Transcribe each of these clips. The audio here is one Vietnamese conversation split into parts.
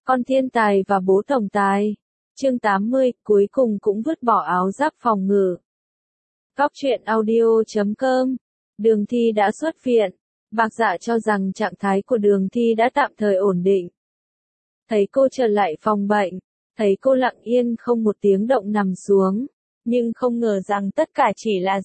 Con thiên tài và bố tổng tài. Chương 80, cuối cùng cũng vứt bỏ áo giáp phòng ngự. Góc truyện audio.com. Đường Thi đã xuất viện. Bạc Dạ cho rằng trạng thái của Đường Thi đã tạm thời ổn định. Thấy cô trở lại phòng bệnh, thấy cô lặng yên không một tiếng động nằm xuống, nhưng không ngờ rằng tất cả chỉ là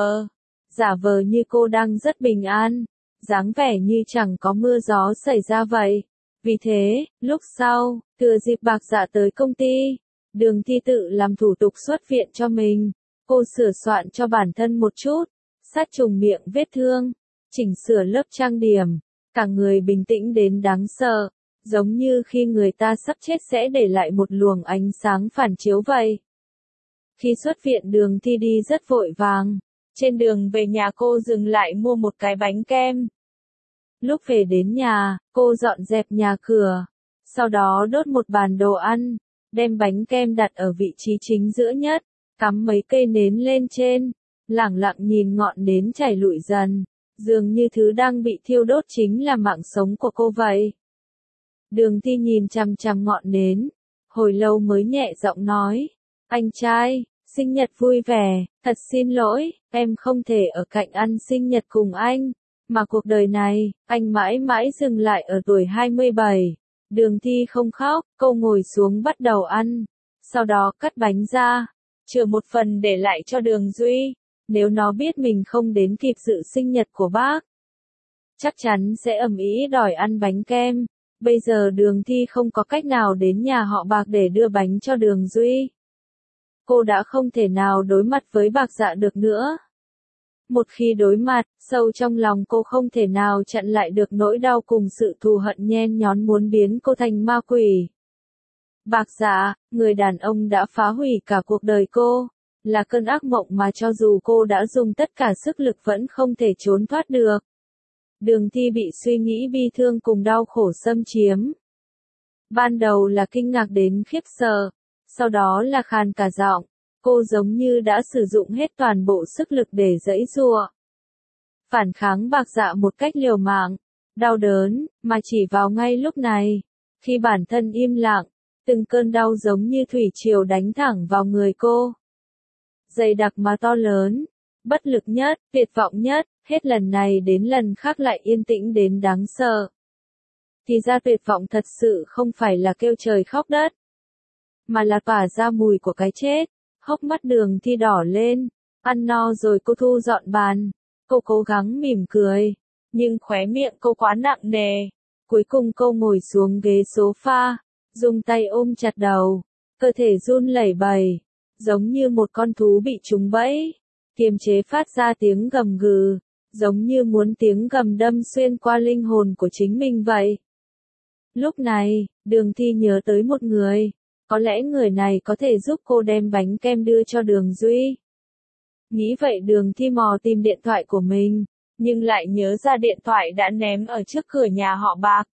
giả vờ như cô đang rất bình an, dáng vẻ như chẳng có mưa gió xảy ra vậy. Vì thế, lúc sau, thừa dịp Bạc Dạ tới công ty, Đường Thi tự làm thủ tục xuất viện cho mình. Cô sửa soạn cho bản thân một chút, sát trùng miệng vết thương, chỉnh sửa lớp trang điểm, cả người bình tĩnh đến đáng sợ, giống như khi người ta sắp chết sẽ để lại một luồng ánh sáng phản chiếu vậy. Khi xuất viện Đường Thi đi rất vội vàng, trên đường về nhà cô dừng lại mua một cái bánh kem. Lúc về đến nhà, cô dọn dẹp nhà cửa, sau đó đốt một bàn đồ ăn, đem bánh kem đặt ở vị trí chính giữa nhất, cắm mấy cây nến lên trên, lẳng lặng nhìn ngọn nến chảy lụi dần, dường như thứ đang bị thiêu đốt chính là mạng sống của cô vậy. Đường Thi nhìn chằm chằm ngọn nến, hồi lâu mới nhẹ giọng nói, anh trai, sinh nhật vui vẻ, thật xin lỗi, em không thể ở cạnh ăn sinh nhật cùng anh, mà cuộc đời này, anh mãi mãi dừng lại ở tuổi 27. Đường Thi không khóc, cô ngồi xuống bắt đầu ăn, sau đó cắt bánh ra, chừa một phần để lại cho Đường Duy, nếu nó biết mình không đến kịp dự sinh nhật của bác, chắc chắn sẽ ầm ĩ đòi ăn bánh kem. Bây giờ Đường Thi không có cách nào đến nhà họ Bạc để đưa bánh cho Đường Duy. Cô đã không thể nào đối mặt với Bạc Dạ được nữa. Một khi đối mặt, sâu trong lòng cô không thể nào chặn lại được nỗi đau cùng sự thù hận nhen nhón muốn biến cô thành ma quỷ. Bạc Dạ, người đàn ông đã phá hủy cả cuộc đời cô, là cơn ác mộng mà cho dù cô đã dùng tất cả sức lực vẫn không thể trốn thoát được. Đường Thi bị suy nghĩ bi thương cùng đau khổ xâm chiếm. Ban đầu là kinh ngạc đến khiếp sợ, sau đó là khàn cả giọng, cô giống như đã sử dụng hết toàn bộ sức lực để giãy giụa. Phản kháng Bạc Dạ một cách liều mạng, đau đớn, mà chỉ vào ngay lúc này, khi bản thân im lặng, từng cơn đau giống như thủy triều đánh thẳng vào người cô. Dày đặc mà to lớn, bất lực nhất, tuyệt vọng nhất, hết lần này đến lần khác lại yên tĩnh đến đáng sợ. Thì ra tuyệt vọng thật sự không phải là kêu trời khóc đất, mà là tỏa ra mùi của cái chết. Hốc mắt Đường Thi đỏ lên, ăn no rồi cô thu dọn bàn, cô cố gắng mỉm cười, nhưng khóe miệng cô quá nặng nề. Cuối cùng cô ngồi xuống ghế sofa, dùng tay ôm chặt đầu, cơ thể run lẩy bẩy, giống như một con thú bị trúng bẫy, kiềm chế phát ra tiếng gầm gừ, giống như muốn tiếng gầm đâm xuyên qua linh hồn của chính mình vậy. Lúc này, Đường Thi nhớ tới một người, có lẽ người này có thể giúp cô đem bánh kem đưa cho Đường Duy. Nghĩ vậy Đường Thi mò tìm điện thoại của mình, nhưng lại nhớ ra điện thoại đã ném ở trước cửa nhà họ Bạc.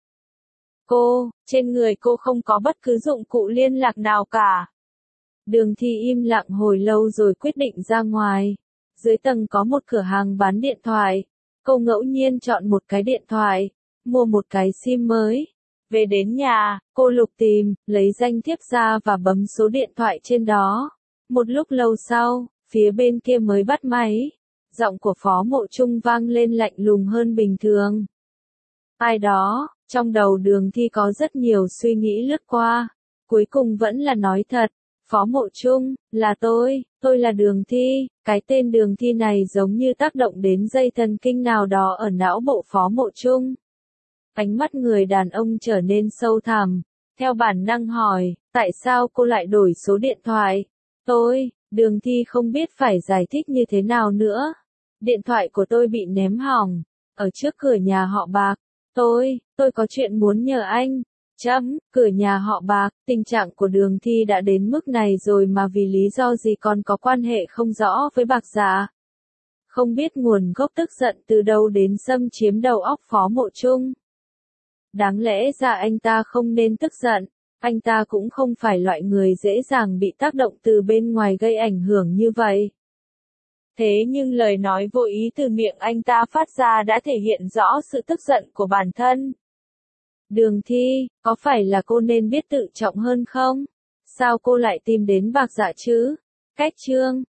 Trên người cô không có bất cứ dụng cụ liên lạc nào cả. Đường Thi im lặng hồi lâu rồi quyết định ra ngoài. Dưới tầng có một cửa hàng bán điện thoại. Cô ngẫu nhiên chọn một cái điện thoại, mua một cái SIM mới. Về đến nhà, cô lục tìm, lấy danh thiếp ra và bấm số điện thoại trên đó. Một lúc lâu sau, phía bên kia mới bắt máy. Giọng của Phó Mộ Trung vang lên lạnh lùng hơn bình thường. Ai đó, trong đầu Đường Thi có rất nhiều suy nghĩ lướt qua. Cuối cùng vẫn là nói thật. Phó Mộ Trung, là tôi là Đường Thi. Cái tên Đường Thi này giống như tác động đến dây thần kinh nào đó ở não bộ Phó Mộ Trung. Ánh mắt người đàn ông trở nên sâu thẳm, theo bản năng hỏi, tại sao cô lại đổi số điện thoại? Đường Thi không biết phải giải thích như thế nào nữa. Điện thoại của tôi bị ném hỏng, ở trước cửa nhà họ Bạc. Tôi có chuyện muốn nhờ anh. Cửa nhà họ Bạc, tình trạng của Đường Thi đã đến mức này rồi mà vì lý do gì còn có quan hệ không rõ với Bạc Dạ. Không biết nguồn gốc tức giận từ đâu đến xâm chiếm đầu óc Phó Mộ Trung. Đáng lẽ ra anh ta không nên tức giận, anh ta cũng không phải loại người dễ dàng bị tác động từ bên ngoài gây ảnh hưởng như vậy. Thế nhưng lời nói vô ý từ miệng anh ta phát ra đã thể hiện rõ sự tức giận của bản thân. Đường Thi, có phải là cô nên biết tự trọng hơn không? Sao cô lại tìm đến Bạc Dạ chứ? Cách chương